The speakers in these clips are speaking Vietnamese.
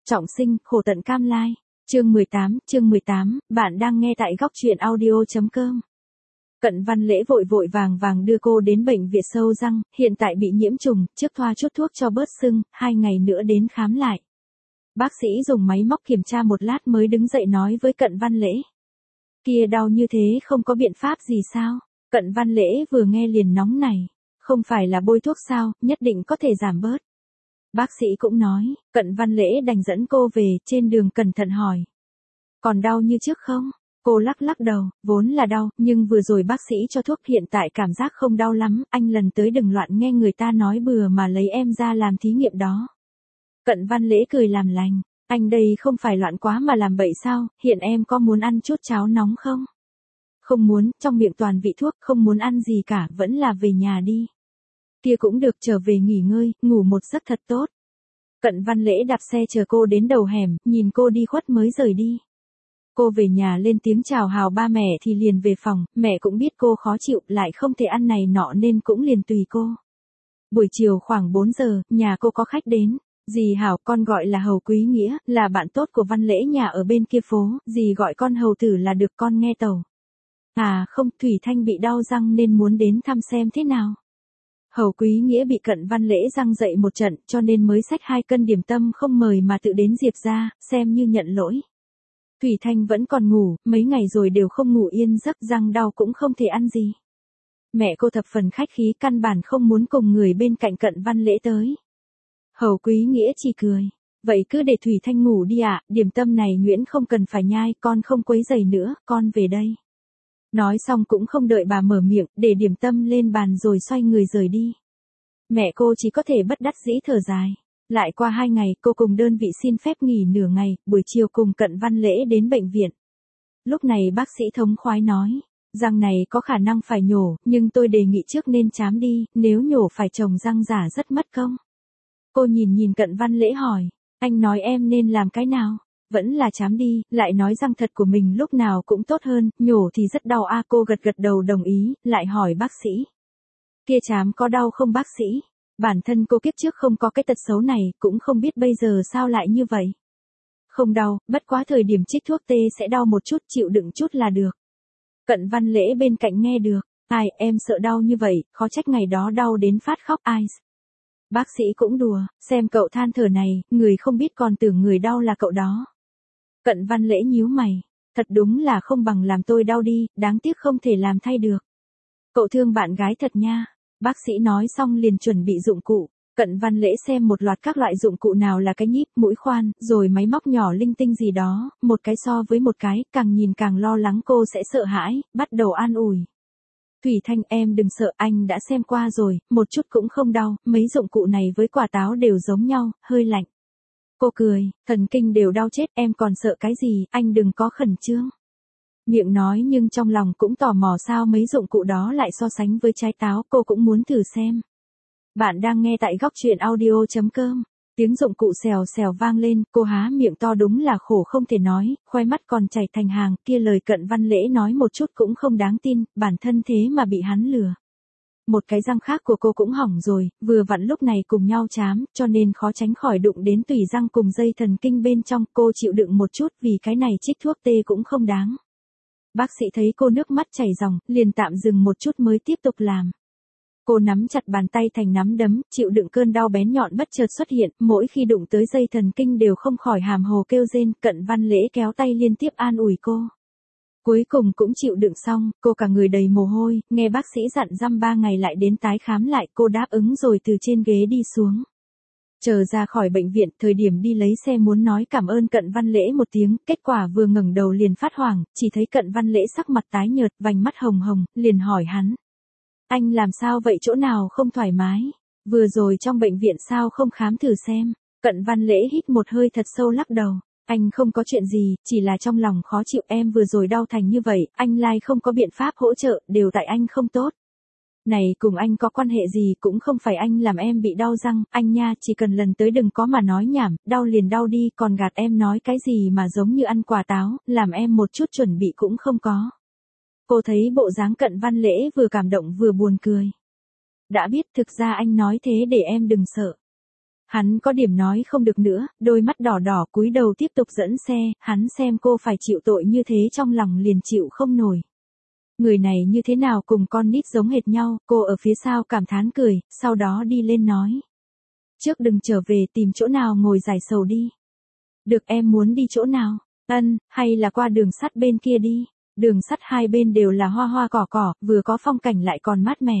Trọng sinh, khổ tận cam lai. Chương 18, bạn đang nghe tại góc truyện audio.com. Cận Văn Lễ vội vội vàng đưa cô đến bệnh viện sâu răng, hiện tại bị nhiễm trùng, trước thoa chút thuốc cho bớt sưng, 2 ngày nữa đến khám lại. Bác sĩ dùng máy móc kiểm tra một lát mới đứng dậy nói với Cận Văn Lễ. Kia đau như thế không có biện pháp gì sao? Cận Văn Lễ vừa nghe liền nóng này. Không phải là bôi thuốc sao, nhất định có thể giảm bớt. Bác sĩ cũng nói, Cận Văn Lễ đành dẫn cô về, trên đường cẩn thận hỏi. Còn đau như trước không? Cô lắc đầu, vốn là đau, nhưng vừa rồi bác sĩ cho thuốc hiện tại cảm giác không đau lắm, anh lần tới đừng loạn nghe người ta nói bừa mà lấy em ra làm thí nghiệm đó. Cận Văn Lễ cười làm lành, anh đây không phải loạn quá mà làm bậy sao, hiện em có muốn ăn chút cháo nóng không? Không muốn, trong miệng toàn vị thuốc, không muốn ăn gì cả, vẫn là về nhà đi. Kia cũng được, trở về nghỉ ngơi, ngủ một giấc thật tốt. Cận Văn Lễ đạp xe chờ cô đến đầu hẻm, nhìn cô đi khuất mới rời đi. Cô về nhà lên tiếng chào hào ba mẹ thì liền về phòng, mẹ cũng biết cô khó chịu, lại không thể ăn này nọ nên cũng liền tùy cô. Buổi chiều khoảng 4 giờ, nhà cô có khách đến. Dì Hảo, con gọi là Hầu Quý Nghĩa, là bạn tốt của Văn Lễ nhà ở bên kia phố, dì gọi con Hầu Tử là được, con nghe tàu. À không, Thủy Thanh bị đau răng nên muốn đến thăm xem thế nào. Hầu Quý Nghĩa bị Cận Văn Lễ răng dậy một trận cho nên mới xách 2 cân điểm tâm không mời mà tự đến Diệp ra, xem như nhận lỗi. Thủy Thanh vẫn còn ngủ, mấy ngày rồi đều không ngủ yên giấc, răng đau cũng không thể ăn gì. Mẹ cô thập phần khách khí, căn bản không muốn cùng người bên cạnh Cận Văn Lễ tới. Hầu Quý Nghĩa chỉ cười. Vậy cứ để Thủy Thanh ngủ đi ạ, điểm tâm này Nguyễn không cần phải nhai, con không quấy rầy nữa, con về đây. Nói xong cũng không đợi bà mở miệng, để điểm tâm lên bàn rồi xoay người rời đi. Mẹ cô chỉ có thể bất đắc dĩ thở dài. Lại qua 2 ngày, cô cùng đơn vị xin phép nghỉ nửa ngày, buổi chiều cùng Cận Văn Lễ đến bệnh viện. Lúc này bác sĩ thống khoái nói, răng này có khả năng phải nhổ, nhưng tôi đề nghị trước nên chám đi, nếu nhổ phải trồng răng giả rất mất công. Cô nhìn Cận Văn Lễ hỏi, anh nói em nên làm cái nào? Vẫn là chám đi, lại nói răng thật của mình lúc nào cũng tốt hơn, nhổ thì rất đau a. Cô gật đầu đồng ý, lại hỏi bác sĩ. Kia chám có đau không bác sĩ? Bản thân cô kiếp trước không có cái tật xấu này, cũng không biết bây giờ sao lại như vậy. Không đau, bất quá thời điểm trích thuốc tê sẽ đau một chút, chịu đựng chút là được. Cận Văn Lễ bên cạnh nghe được, ai, em sợ đau như vậy, khó trách ngày đó đau đến phát khóc ai. Bác sĩ cũng đùa, xem cậu than thở này, người không biết còn tưởng người đau là cậu đó. Cận Văn Lễ nhíu mày, thật đúng là không bằng làm tôi đau đi, đáng tiếc không thể làm thay được. Cậu thương bạn gái thật nha. Bác sĩ nói xong liền chuẩn bị dụng cụ. Cận Văn Lễ xem một loạt các loại dụng cụ, nào là cái nhíp, mũi khoan, rồi máy móc nhỏ linh tinh gì đó, một cái so với một cái, càng nhìn càng lo lắng cô sẽ sợ hãi, bắt đầu an ủi. Thủy Thanh, em đừng sợ, anh đã xem qua rồi, một chút cũng không đau, mấy dụng cụ này với quả táo đều giống nhau, hơi lạnh. Cô cười, thần kinh đều đau chết, em còn sợ cái gì, anh đừng có khẩn trương. Miệng nói nhưng trong lòng cũng tò mò sao mấy dụng cụ đó lại so sánh với trái táo, cô cũng muốn thử xem. Bạn đang nghe tại góc truyện audio.com. Tiếng dụng cụ xèo xèo vang lên, cô há miệng to đúng là khổ không thể nói, khoe mắt còn chảy thành hàng, kia lời Cận Văn Lễ nói một chút cũng không đáng tin, bản thân thế mà bị hắn lừa. Một cái răng khác của cô cũng hỏng rồi, vừa vặn lúc này cùng nhau chám, cho nên khó tránh khỏi đụng đến tủy răng cùng dây thần kinh bên trong, cô chịu đựng một chút vì cái này trích thuốc tê cũng không đáng. Bác sĩ thấy cô nước mắt chảy ròng, liền tạm dừng một chút mới tiếp tục làm. Cô nắm chặt bàn tay thành nắm đấm, chịu đựng cơn đau bén nhọn bất chợt xuất hiện, mỗi khi đụng tới dây thần kinh đều không khỏi hàm hồ kêu rên. Cận Văn Lễ kéo tay liên tiếp an ủi cô. Cuối cùng cũng chịu đựng xong, cô cả người đầy mồ hôi, nghe bác sĩ dặn dăm 3 ngày lại đến tái khám lại, cô đáp ứng rồi từ trên ghế đi xuống. Chờ ra khỏi bệnh viện, thời điểm đi lấy xe muốn nói cảm ơn Cận Văn Lễ một tiếng, kết quả vừa ngẩng đầu liền phát hoảng, chỉ thấy Cận Văn Lễ sắc mặt tái nhợt, vành mắt hồng hồng, liền hỏi hắn. Anh làm sao vậy, chỗ nào không thoải mái? Vừa rồi trong bệnh viện sao không khám thử xem? Cận Văn Lễ hít một hơi thật sâu lắc đầu. Anh không có chuyện gì, chỉ là trong lòng khó chịu, em vừa rồi đau thành như vậy, anh Lai không có biện pháp hỗ trợ, đều tại anh không tốt. Này cùng anh có quan hệ gì, cũng không phải anh làm em bị đau răng, anh nha, chỉ cần lần tới đừng có mà nói nhảm, đau liền đau đi, còn gạt em nói cái gì mà giống như ăn quả táo, làm em một chút chuẩn bị cũng không có. Cô thấy bộ dáng Cận Văn Lễ vừa cảm động vừa buồn cười. Đã biết, thực ra anh nói thế để em đừng sợ. Hắn có điểm nói không được nữa, đôi mắt đỏ đỏ cúi đầu tiếp tục dẫn xe, hắn xem cô phải chịu tội như thế trong lòng liền chịu không nổi. Người này như thế nào cùng con nít giống hệt nhau, cô ở phía sau cảm thán cười, sau đó đi lên nói. Trước đừng trở về tìm chỗ nào ngồi giải sầu đi. Được em muốn đi chỗ nào? Hay là qua đường sắt bên kia đi. Đường sắt hai bên đều là hoa hoa cỏ cỏ, vừa có phong cảnh lại còn mát mẻ.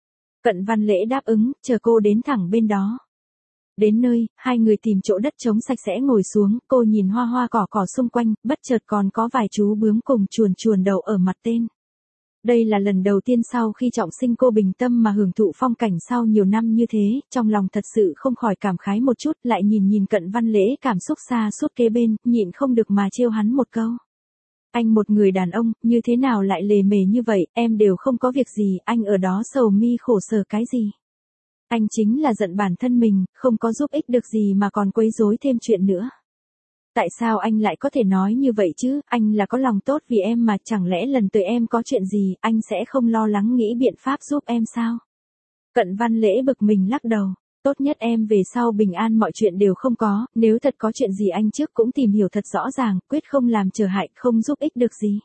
Cận Văn Lễ đáp ứng, chờ cô đến thẳng bên đó. Đến nơi, hai người tìm chỗ đất trống sạch sẽ ngồi xuống, cô nhìn hoa hoa cỏ cỏ xung quanh, bất chợt còn có vài chú bướm cùng chuồn chuồn đầu ở mặt tên. Đây là lần đầu tiên sau khi trọng sinh cô bình tâm mà hưởng thụ phong cảnh sau nhiều năm như thế, trong lòng thật sự không khỏi cảm khái một chút, lại nhìn Cận Văn Lễ cảm xúc xa suốt kế bên, nhịn không được mà trêu hắn một câu. Anh một người đàn ông, như thế nào lại lề mề như vậy, em đều không có việc gì, anh ở đó sầu mi khổ sở cái gì. Anh chính là giận bản thân mình, không có giúp ích được gì mà còn quấy rối thêm chuyện nữa. Tại sao anh lại có thể nói như vậy chứ, anh là có lòng tốt vì em mà, chẳng lẽ lần tới em có chuyện gì, anh sẽ không lo lắng nghĩ biện pháp giúp em sao? Cận Văn Lễ bực mình lắc đầu, tốt nhất em về sau bình an mọi chuyện đều không có, nếu thật có chuyện gì anh trước cũng tìm hiểu thật rõ ràng, quyết không làm trở hại, không giúp ích được gì.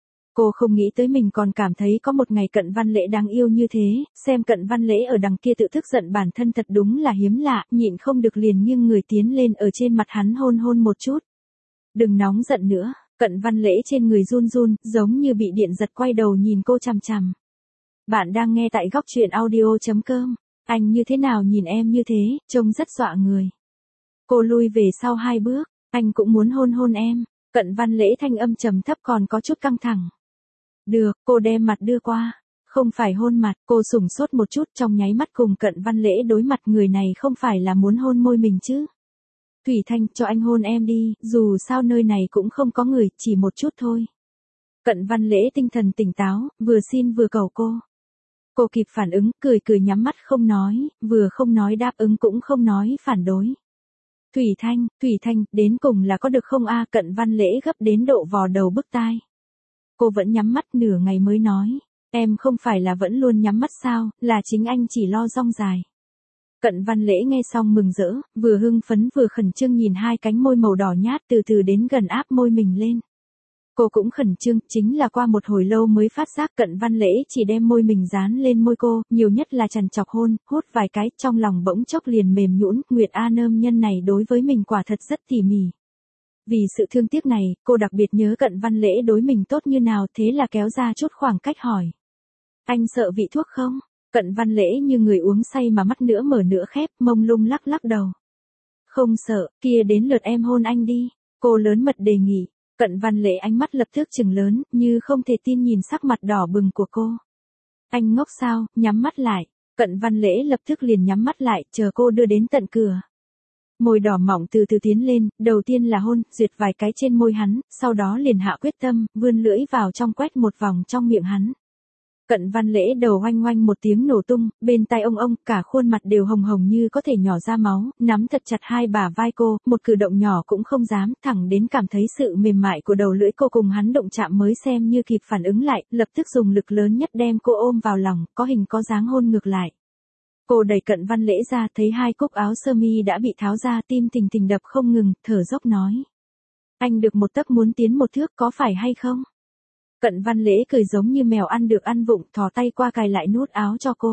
Cô không nghĩ tới mình còn cảm thấy có một ngày Cận Văn Lễ đáng yêu như thế, xem Cận Văn Lễ ở đằng kia tự thức giận bản thân thật đúng là hiếm lạ, nhịn không được liền nghiêng người tiến lên ở trên mặt hắn hôn hôn một chút. Đừng nóng giận nữa, Cận Văn Lễ trên người run run, giống như bị điện giật quay đầu nhìn cô chằm chằm. Bạn đang nghe tại góc truyện audio.com, anh như thế nào nhìn em như thế, trông rất dọa người. Cô lui về sau 2 bước, anh cũng muốn hôn hôn em, Cận Văn Lễ thanh âm trầm thấp còn có chút căng thẳng. Được, cô đem mặt đưa qua. Không phải hôn mặt, cô sửng sốt một chút trong nháy mắt cùng Cận Văn Lễ đối mặt, người này không phải là muốn hôn môi mình chứ. Thủy Thanh, cho anh hôn em đi, dù sao nơi này cũng không có người, chỉ một chút thôi. Cận Văn Lễ tinh thần tỉnh táo, vừa xin vừa cầu cô. Cô kịp phản ứng, cười nhắm mắt không nói, vừa không nói đáp ứng cũng không nói phản đối. Thủy Thanh, đến cùng là có được không a? Cận Văn Lễ gấp đến độ vò đầu bứt tai. Cô vẫn nhắm mắt nửa ngày mới nói, em không phải là vẫn luôn nhắm mắt sao, là chính anh chỉ lo rong dài. Cận Văn Lễ nghe xong mừng rỡ, vừa hưng phấn vừa khẩn trương nhìn hai cánh môi màu đỏ nhát từ từ đến gần áp môi mình lên. Cô cũng khẩn trương, chính là qua một hồi lâu mới phát giác Cận Văn Lễ chỉ đem môi mình dán lên môi cô, nhiều nhất là chằn chọc hôn, hút vài cái, trong lòng bỗng chốc liền mềm nhũn, Nguyệt A Nơm nhân này đối với mình quả thật rất tỉ mỉ. Vì sự thương tiếc này, cô đặc biệt nhớ Cận Văn Lễ đối mình tốt như nào, thế là kéo ra chút khoảng cách hỏi. Anh sợ vị thuốc không? Cận Văn Lễ như người uống say mà mắt nữa mở nữa khép, mông lung lắc lắc đầu. Không sợ, kia đến lượt em hôn anh đi. Cô lớn mật đề nghị. Cận Văn Lễ ánh mắt lập tức trừng lớn, như không thể tin nhìn sắc mặt đỏ bừng của cô. Anh ngốc sao, nhắm mắt lại. Cận Văn Lễ lập tức liền nhắm mắt lại, chờ cô đưa đến tận cửa. Môi đỏ mỏng từ từ tiến lên, đầu tiên là hôn, duyệt vài cái trên môi hắn, sau đó liền hạ quyết tâm, vươn lưỡi vào trong quét một vòng trong miệng hắn. Cận Văn Lễ đầu oanh oanh một tiếng nổ tung, bên tai ông, cả khuôn mặt đều hồng hồng như có thể nhỏ ra máu, nắm thật chặt hai bả vai cô, một cử động nhỏ cũng không dám, thẳng đến cảm thấy sự mềm mại của đầu lưỡi cô cùng hắn động chạm mới xem như kịp phản ứng lại, lập tức dùng lực lớn nhất đem cô ôm vào lòng, có hình có dáng hôn ngược lại. Cô đẩy Cận Văn Lễ ra, thấy hai cúc áo sơ mi đã bị tháo ra, tim thình đập không ngừng, thở dốc nói. Anh được một tấc muốn tiến một thước, có phải hay không? Cận Văn Lễ cười giống như mèo ăn được ăn vụng, thò tay qua cài lại nút áo cho cô.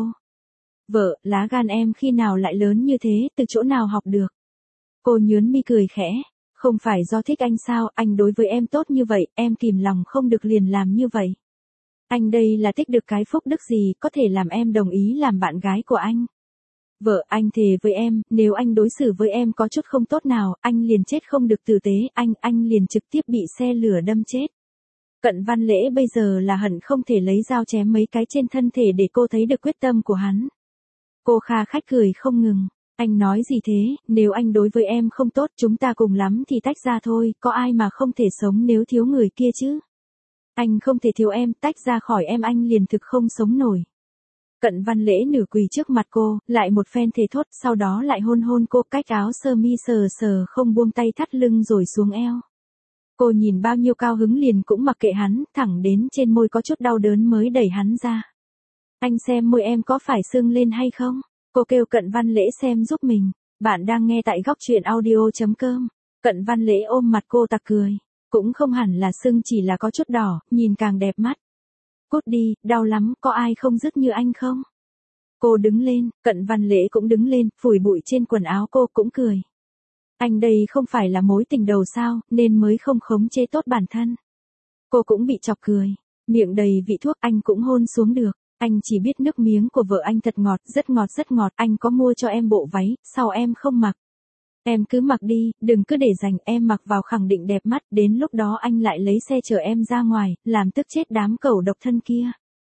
Vợ, lá gan em khi nào lại lớn như thế, từ chỗ nào học được? Cô nhớn mi cười khẽ. Không phải do thích anh sao, anh đối với em tốt như vậy, em kìm lòng không được liền làm như vậy. Anh đây là thích được cái phúc đức gì, có thể làm em đồng ý làm bạn gái của anh. Vợ, anh thề với em, nếu anh đối xử với em có chút không tốt nào, anh liền chết không được tử tế, anh liền trực tiếp bị xe lửa đâm chết. Cận Văn Lễ bây giờ là hận không thể lấy dao chém mấy cái trên thân thể để cô thấy được quyết tâm của hắn. Cô kha khách cười không ngừng. Anh nói gì thế, nếu anh đối với em không tốt chúng ta cùng lắm thì tách ra thôi, có ai mà không thể sống nếu thiếu người kia chứ. Anh không thể thiếu em, tách ra khỏi em anh liền thực không sống nổi. Cận Văn Lễ nửa quỳ trước mặt cô, lại một phen thề thốt, sau đó lại hôn hôn cô, cách áo sơ mi sờ không buông tay thắt lưng rồi xuống eo. Cô nhìn bao nhiêu cao hứng liền cũng mặc kệ hắn, thẳng đến trên môi có chút đau đớn mới đẩy hắn ra. Anh xem môi em có phải sưng lên hay không? Cô kêu Cận Văn Lễ xem giúp mình. Bạn đang nghe tại góc truyện audio.com. Cận Văn Lễ ôm mặt cô ta cười. Cũng không hẳn là sưng, chỉ là có chút đỏ, nhìn càng đẹp mắt. Cút đi, đau lắm, có ai không dứt như anh không? Cô đứng lên, Cận Văn Lễ cũng đứng lên, phủi bụi trên quần áo cô cũng cười. Anh đây không phải là mối tình đầu sao, nên mới không khống chế tốt bản thân. Cô cũng bị chọc cười, miệng đầy vị thuốc anh cũng hôn xuống được. Anh chỉ biết nước miếng của vợ anh thật ngọt, rất ngọt, anh có mua cho em bộ váy, sao em không mặc? Em cứ mặc đi, đừng cứ để dành, em mặc vào khẳng định đẹp mắt, đến lúc đó anh lại lấy xe chở em ra ngoài, làm tức chết đám cẩu độc thân kia.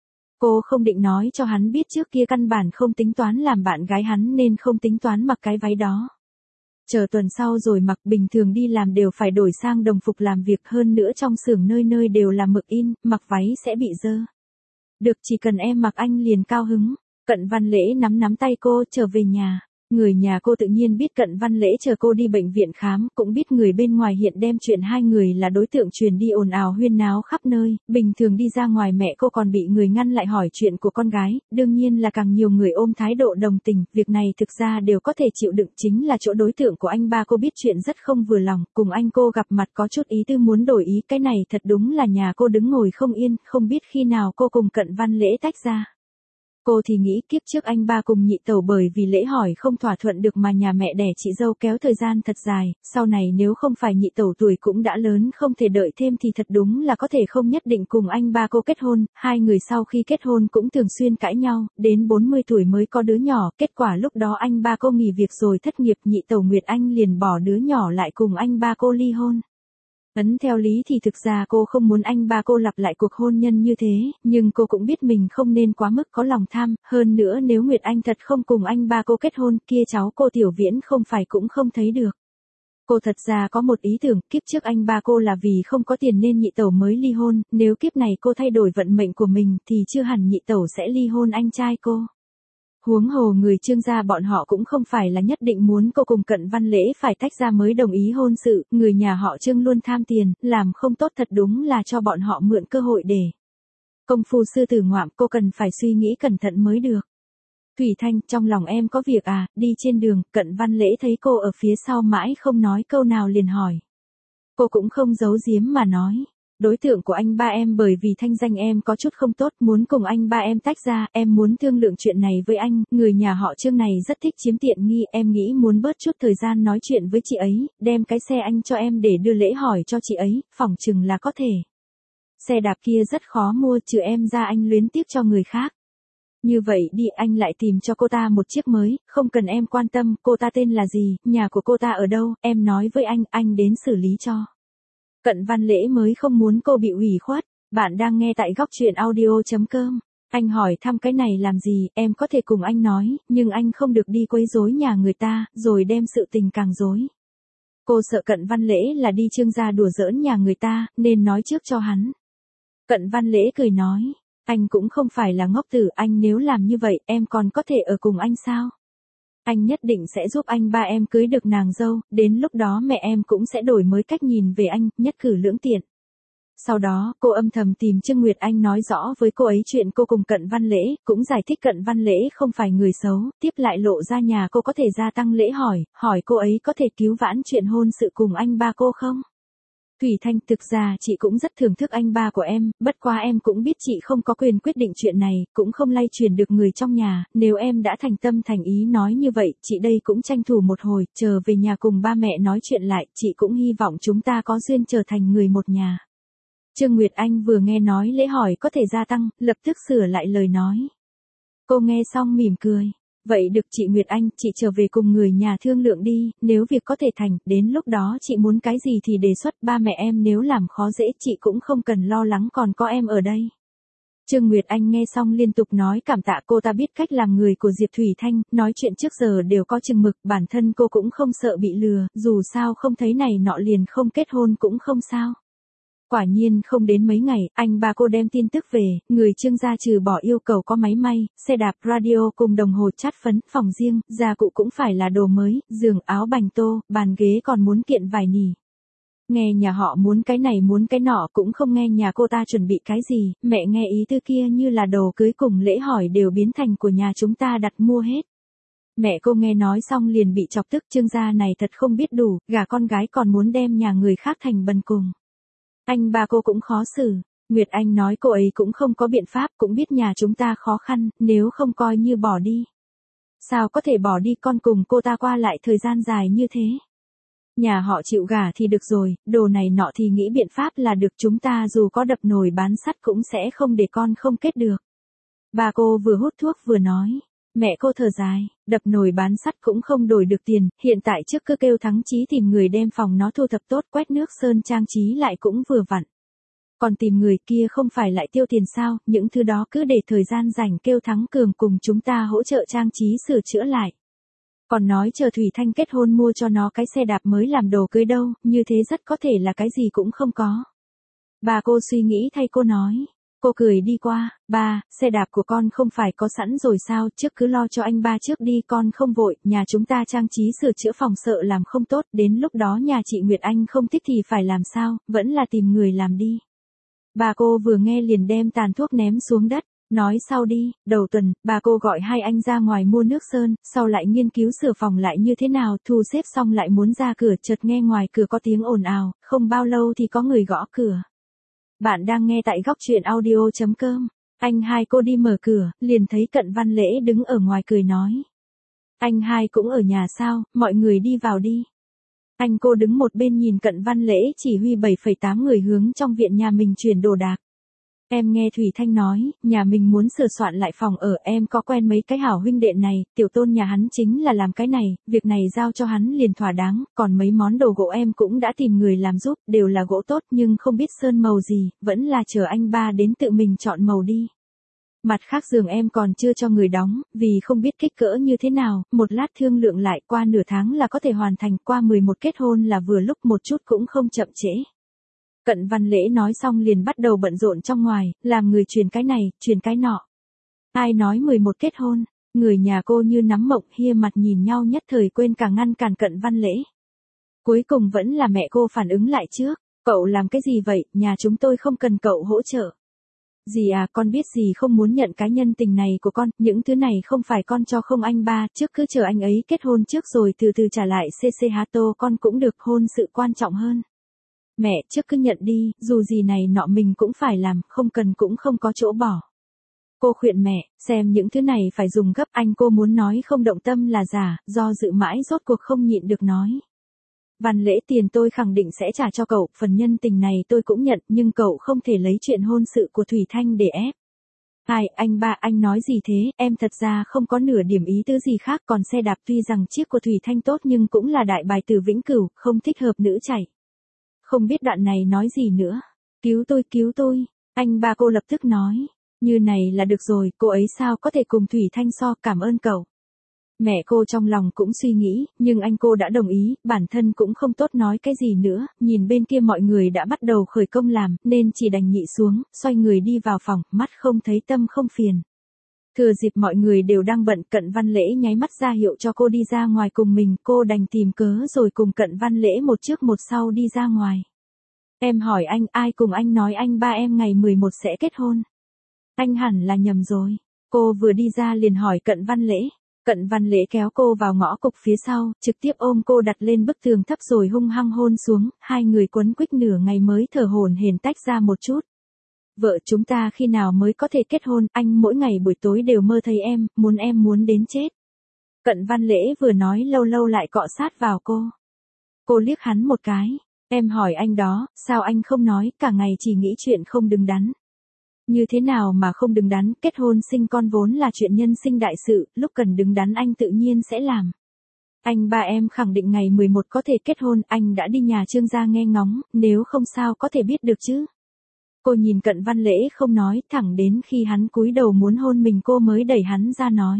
Cô không định nói cho hắn biết trước kia căn bản không tính toán làm bạn gái hắn nên không tính toán mặc cái váy đó. Chờ tuần sau rồi mặc, bình thường đi làm đều phải đổi sang đồng phục làm việc, hơn nữa trong xưởng nơi nơi đều là mực in, mặc váy sẽ bị dơ. Được, chỉ cần em mặc anh liền cao hứng. Cận Văn Lễ nắm tay cô trở về nhà. Người nhà cô tự nhiên biết Cận Văn Lễ chờ cô đi bệnh viện khám, cũng biết người bên ngoài hiện đem chuyện hai người là đối tượng truyền đi ồn ào huyên náo khắp nơi, bình thường đi ra ngoài mẹ cô còn bị người ngăn lại hỏi chuyện của con gái, đương nhiên là càng nhiều người ôm thái độ đồng tình, việc này thực ra đều có thể chịu đựng, chính là chỗ đối tượng của anh ba cô biết chuyện rất không vừa lòng, cùng anh cô gặp mặt có chút ý tư muốn đổi ý, cái này thật đúng là nhà cô đứng ngồi không yên, không biết khi nào cô cùng Cận Văn Lễ tách ra. Cô thì nghĩ kiếp trước anh ba cùng nhị tẩu bởi vì lễ hỏi không thỏa thuận được mà nhà mẹ đẻ chị dâu kéo thời gian thật dài, sau này nếu không phải nhị tẩu tuổi cũng đã lớn không thể đợi thêm thì thật đúng là có thể không nhất định cùng anh ba cô kết hôn, hai người sau khi kết hôn cũng thường xuyên cãi nhau, đến 40 tuổi mới có đứa nhỏ, kết quả lúc đó anh ba cô nghỉ việc rồi thất nghiệp, nhị tẩu Nguyệt Anh liền bỏ đứa nhỏ lại cùng anh ba cô ly hôn. Ấn theo lý thì thực ra cô không muốn anh ba cô lặp lại cuộc hôn nhân như thế, nhưng cô cũng biết mình không nên quá mức có lòng tham, hơn nữa nếu Nguyệt Anh thật không cùng anh ba cô kết hôn kia cháu cô Tiểu Viễn không phải cũng không thấy được. Cô thật ra có một ý tưởng, kiếp trước anh ba cô là vì không có tiền nên nhị tẩu mới ly hôn, nếu kiếp này cô thay đổi vận mệnh của mình thì chưa hẳn nhị tẩu sẽ ly hôn anh trai cô. Huống hồ người Trương gia bọn họ cũng không phải là nhất định muốn cô cùng Cận Văn Lễ phải tách ra mới đồng ý hôn sự, người nhà họ Trương luôn tham tiền, làm không tốt thật đúng là cho bọn họ mượn cơ hội để. Công phu sư tử ngoạm, cô cần phải suy nghĩ cẩn thận mới được. Thủy Thanh, trong lòng em có việc à? Đi trên đường, Cận Văn Lễ thấy cô ở phía sau mãi không nói câu nào liền hỏi. Cô cũng không giấu giếm mà nói. Đối tượng của anh ba em bởi vì thanh danh em có chút không tốt, muốn cùng anh ba em tách ra, em muốn thương lượng chuyện này với anh, người nhà họ Trương này rất thích chiếm tiện nghi, em nghĩ muốn bớt chút thời gian nói chuyện với chị ấy, đem cái xe anh cho em để đưa lễ hỏi cho chị ấy, phỏng chừng là có thể. Xe đạp kia rất khó mua, trừ em ra anh luyến tiếc cho người khác. Như vậy đi, anh lại tìm cho cô ta một chiếc mới, không cần em quan tâm, cô ta tên là gì, nhà của cô ta ở đâu, em nói với anh đến xử lý cho. Cận Văn Lễ mới không muốn cô bị ủy khuất. Bạn đang nghe tại góc truyện audio.com. Anh hỏi thăm cái này làm gì, em có thể cùng anh nói, nhưng anh không được đi quấy rối nhà người ta, rồi đem sự tình càng rối. Cô sợ Cận Văn Lễ là đi Trương gia đùa giỡn nhà người ta, nên nói trước cho hắn. Cận Văn Lễ cười nói, anh cũng không phải là ngốc tử, anh nếu làm như vậy, em còn có thể ở cùng anh sao? Anh nhất định sẽ giúp anh ba em cưới được nàng dâu, đến lúc đó mẹ em cũng sẽ đổi mới cách nhìn về anh, nhất cử lưỡng tiện. Sau đó, cô âm thầm tìm Trương Nguyệt Anh nói rõ với cô ấy chuyện cô cùng Cận Văn Lễ, cũng giải thích Cận Văn Lễ không phải người xấu, tiếp lại lộ ra nhà cô có thể gia tăng lễ hỏi cô ấy có thể cứu vãn chuyện hôn sự cùng anh ba cô không? Thủy Thanh, thực ra chị cũng rất thưởng thức anh ba của em, bất quá em cũng biết chị không có quyền quyết định chuyện này, cũng không lay truyền được người trong nhà, nếu em đã thành tâm thành ý nói như vậy, chị đây cũng tranh thủ một hồi, chờ về nhà cùng ba mẹ nói chuyện lại, chị cũng hy vọng chúng ta có duyên trở thành người một nhà. Trương Nguyệt Anh vừa nghe nói lễ hỏi có thể gia tăng, lập tức sửa lại lời nói. Cô nghe xong mỉm cười. Vậy được chị Nguyệt Anh, chị trở về cùng người nhà thương lượng đi, nếu việc có thể thành, đến lúc đó chị muốn cái gì thì đề xuất, ba mẹ em nếu làm khó dễ chị cũng không cần lo lắng, còn có em ở đây. Trương Nguyệt Anh nghe xong liên tục nói cảm tạ, cô ta biết cách làm người của Diệp Thủy Thanh, nói chuyện trước giờ đều có chừng mực, bản thân cô cũng không sợ bị lừa, dù sao không thấy này nọ liền không kết hôn cũng không sao. Quả nhiên không đến mấy ngày, anh ba cô đem tin tức về, người Trương gia trừ bỏ yêu cầu có máy may, xe đạp, radio cùng đồng hồ chát phấn, phòng riêng, gia cụ cũng phải là đồ mới, giường, áo bành tô, bàn ghế còn muốn kiện vải nỉ. Nghe nhà họ muốn cái này muốn cái nọ, cũng không nghe nhà cô ta chuẩn bị cái gì, mẹ nghe ý tư kia như là đồ cưới cùng lễ hỏi đều biến thành của nhà chúng ta đặt mua hết. Mẹ cô nghe nói xong liền bị chọc tức, Trương gia này thật không biết đủ, gả con gái còn muốn đem nhà người khác thành bần cùng. Anh ba cô cũng khó xử. Nguyệt Anh nói cô ấy cũng không có biện pháp, cũng biết nhà chúng ta khó khăn, nếu không coi như bỏ đi. Sao có thể bỏ đi, con cùng cô ta qua lại thời gian dài như thế. Nhà họ chịu gả thì được rồi, đồ này nọ thì nghĩ biện pháp là được, chúng ta dù có đập nồi bán sắt cũng sẽ không để con không kết được. Bà cô vừa hút thuốc vừa nói. Mẹ cô thở dài, đập nồi bán sắt cũng không đổi được tiền, hiện tại trước cứ kêu Thắng Chí tìm người đem phòng nó thu thập tốt, quét nước sơn trang trí lại cũng vừa vặn. Còn tìm người kia không phải lại tiêu tiền sao, những thứ đó cứ để thời gian rảnh kêu Thắng Cường cùng chúng ta hỗ trợ trang trí sửa chữa lại. Còn nói chờ Thủy Thanh kết hôn mua cho nó cái xe đạp mới làm đồ cưới đâu, như thế rất có thể là cái gì cũng không có. Bà cô suy nghĩ thay cô nói. Cô cười đi qua, ba, xe đạp của con không phải có sẵn rồi sao, trước cứ lo cho anh ba trước đi, con không vội, nhà chúng ta trang trí sửa chữa phòng sợ làm không tốt, đến lúc đó nhà chị Nguyệt Anh không thích thì phải làm sao, vẫn là tìm người làm đi. Bà cô vừa nghe liền đem tàn thuốc ném xuống đất, nói sau đi. Đầu tuần, bà cô gọi hai anh ra ngoài mua nước sơn, sau lại nghiên cứu sửa phòng lại như thế nào, thu xếp xong lại muốn ra cửa, chợt nghe ngoài cửa có tiếng ồn ào, không bao lâu thì có người gõ cửa. Bạn đang nghe tại góc truyện audio.com. Anh hai cô đi mở cửa, liền thấy Cận Văn Lễ đứng ở ngoài cười nói. Anh hai cũng ở nhà sao, mọi người đi vào đi. Anh cô đứng một bên nhìn Cận Văn Lễ chỉ huy 7,8 người hướng trong viện nhà mình chuyển đồ đạc. Em nghe Thủy Thanh nói, nhà mình muốn sửa soạn lại phòng ở, em có quen mấy cái hảo huynh đệ này, tiểu tôn nhà hắn chính là làm cái này, việc này giao cho hắn liền thỏa đáng, còn mấy món đồ gỗ em cũng đã tìm người làm giúp, đều là gỗ tốt nhưng không biết sơn màu gì, vẫn là chờ anh ba đến tự mình chọn màu đi. Mặt khác giường em còn chưa cho người đóng, vì không biết kích cỡ như thế nào, một lát thương lượng lại, qua nửa tháng là có thể hoàn thành, qua 11 kết hôn là vừa lúc, một chút cũng không chậm trễ. Cận Văn Lễ nói xong liền bắt đầu bận rộn trong ngoài, làm người truyền cái này, truyền cái nọ. Ai nói 11 kết hôn, người nhà cô như nắm mộng, hia mặt nhìn nhau nhất thời quên cả ngăn cản Cận Văn Lễ. Cuối cùng vẫn là mẹ cô phản ứng lại trước, cậu làm cái gì vậy, nhà chúng tôi không cần cậu hỗ trợ. Dì à, con biết dì không muốn nhận cái nhân tình này của con, những thứ này không phải con cho không anh ba, trước cứ chờ anh ấy kết hôn trước rồi từ từ trả lại cc Hato con cũng được, hôn sự quan trọng hơn. Mẹ, trước cứ nhận đi, dù gì này nọ mình cũng phải làm, không cần cũng không có chỗ bỏ. Cô khuyên mẹ, xem những thứ này phải dùng gấp, anh cô muốn nói không động tâm là giả, do dự mãi rốt cuộc không nhịn được nói. Văn Lễ, tiền tôi khẳng định sẽ trả cho cậu, phần nhân tình này tôi cũng nhận, nhưng cậu không thể lấy chuyện hôn sự của Thủy Thanh để ép. Ai, anh ba, anh nói gì thế, em thật ra không có nửa điểm ý tứ gì khác, còn xe đạp tuy rằng chiếc của Thủy Thanh tốt nhưng cũng là đại bài từ vĩnh cửu, không thích hợp nữ chạy. Không biết đoạn này nói gì nữa. Cứu tôi, anh ba cô lập tức nói. Như này là được rồi, cô ấy sao có thể cùng Thủy Thanh so, cảm ơn cậu. Mẹ cô trong lòng cũng suy nghĩ, nhưng anh cô đã đồng ý, bản thân cũng không tốt nói cái gì nữa, nhìn bên kia mọi người đã bắt đầu khởi công làm, nên chỉ đành nhịn xuống, xoay người đi vào phòng, mắt không thấy tâm không phiền. Thừa dịp mọi người đều đang bận, Cận Văn Lễ nháy mắt ra hiệu cho cô đi ra ngoài cùng mình, cô đành tìm cớ rồi cùng Cận Văn Lễ một trước một sau đi ra ngoài. Em hỏi anh, ai cùng anh nói anh ba em ngày 11 sẽ kết hôn? Anh hẳn là nhầm rồi. Cô vừa đi ra liền hỏi Cận Văn Lễ. Cận Văn Lễ kéo cô vào ngõ cục phía sau, trực tiếp ôm cô đặt lên bức tường thấp rồi hung hăng hôn xuống, hai người quấn quýt nửa ngày mới thở hổn hển tách ra một chút. Vợ chúng ta khi nào mới có thể kết hôn, anh mỗi ngày buổi tối đều mơ thấy em muốn đến chết. Cận Văn Lễ vừa nói lâu lâu lại cọ sát vào cô. Cô liếc hắn một cái, em hỏi anh đó, sao anh không nói, cả ngày chỉ nghĩ chuyện không đứng đắn. Như thế nào mà không đứng đắn, kết hôn sinh con vốn là chuyện nhân sinh đại sự, lúc cần đứng đắn anh tự nhiên sẽ làm. Anh ba em khẳng định ngày 11 có thể kết hôn, anh đã đi nhà Trương gia nghe ngóng, nếu không sao có thể biết được chứ. Cô nhìn Cận Văn Lễ không nói, thẳng đến khi hắn cúi đầu muốn hôn mình cô mới đẩy hắn ra nói.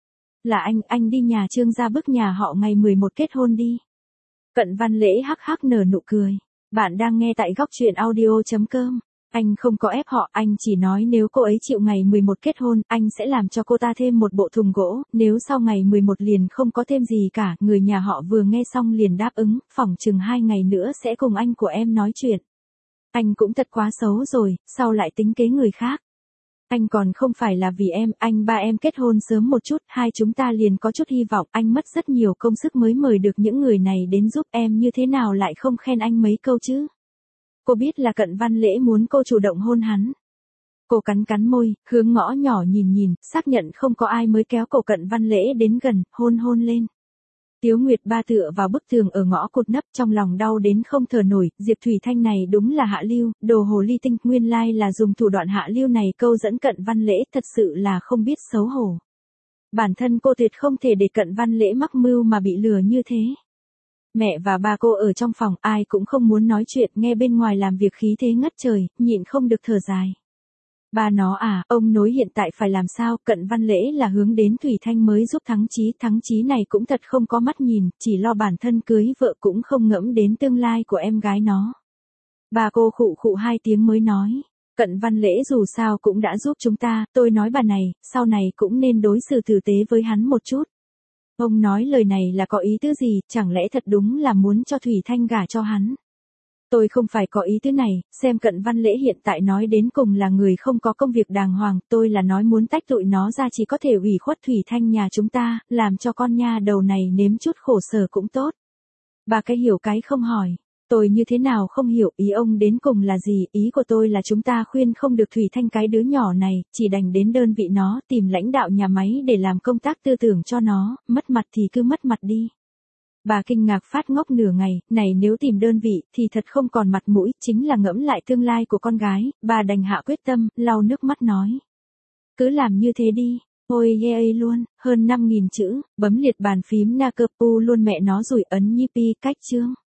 Là anh đi nhà Trương gia bức nhà họ ngày 11 kết hôn đi. Cận Văn Lễ hắc hắc nở nụ cười. Bạn đang nghe tại góc truyện audio.com. Anh không có ép họ, anh chỉ nói nếu cô ấy chịu ngày 11 kết hôn, anh sẽ làm cho cô ta thêm một bộ thùng gỗ, nếu sau ngày 11 liền không có thêm gì cả, người nhà họ vừa nghe xong liền đáp ứng, phỏng chừng 2 ngày nữa sẽ cùng anh của em nói chuyện. Anh cũng thật quá xấu rồi, sau lại tính kế người khác. Anh còn không phải là vì em, anh ba em kết hôn sớm một chút, hai chúng ta liền có chút hy vọng, anh mất rất nhiều công sức mới mời được những người này đến giúp em, như thế nào lại không khen anh mấy câu chứ? Cô biết là Cận Văn Lễ muốn cô chủ động hôn hắn. Cô cắn cắn môi, hướng ngõ nhỏ nhìn nhìn, xác nhận không có ai mới kéo cổ Cận Văn Lễ đến gần, hôn lên. Tiếu Nguyệt Ba tựa vào bức tường ở ngõ cụt nấp, trong lòng đau đến không thở nổi, Diệp Thủy Thanh này đúng là hạ lưu, đồ hồ ly tinh, nguyên lai là dùng thủ đoạn hạ lưu này câu dẫn Cận Văn Lễ, thật sự là không biết xấu hổ. Bản thân cô tuyệt không thể để Cận Văn Lễ mắc mưu mà bị lừa như thế. Mẹ và ba cô ở trong phòng, ai cũng không muốn nói chuyện, nghe bên ngoài làm việc khí thế ngất trời, nhịn không được thở dài. Ba nó à, ông nối hiện tại phải làm sao, Cận Văn Lễ là hướng đến Thủy Thanh mới giúp Thắng Chí này cũng thật không có mắt nhìn, chỉ lo bản thân cưới vợ cũng không ngẫm đến tương lai của em gái nó. Bà cô khụ khụ hai tiếng mới nói, Cận Văn Lễ dù sao cũng đã giúp chúng ta, tôi nói bà này, sau này cũng nên đối xử tử tế với hắn một chút. Ông nói lời này là có ý tứ gì, chẳng lẽ thật đúng là muốn cho Thủy Thanh gả cho hắn? Tôi không phải có ý tứ này, xem Cận Văn Lễ hiện tại nói đến cùng là người không có công việc đàng hoàng, tôi là nói muốn tách tụi nó ra chỉ có thể ủy khuất Thủy Thanh nhà chúng ta, làm cho con nha đầu này nếm chút khổ sở cũng tốt. Bà cái hiểu cái không hỏi, tôi như thế nào không hiểu ý ông đến cùng là gì, ý của tôi là chúng ta khuyên không được Thủy Thanh cái đứa nhỏ này, chỉ đành đến đơn vị nó, tìm lãnh đạo nhà máy để làm công tác tư tưởng cho nó, mất mặt thì cứ mất mặt đi. Bà kinh ngạc phát ngốc nửa ngày, này nếu tìm đơn vị thì thật không còn mặt mũi, chính là ngẫm lại tương lai của con gái, bà đành hạ quyết tâm, lau nước mắt nói. Cứ làm như thế đi, ôi ghê luôn, hơn 5.000 chữ, bấm liệt bàn phím na cơ pu luôn mẹ nó rủi ấn nhi pi cách chương.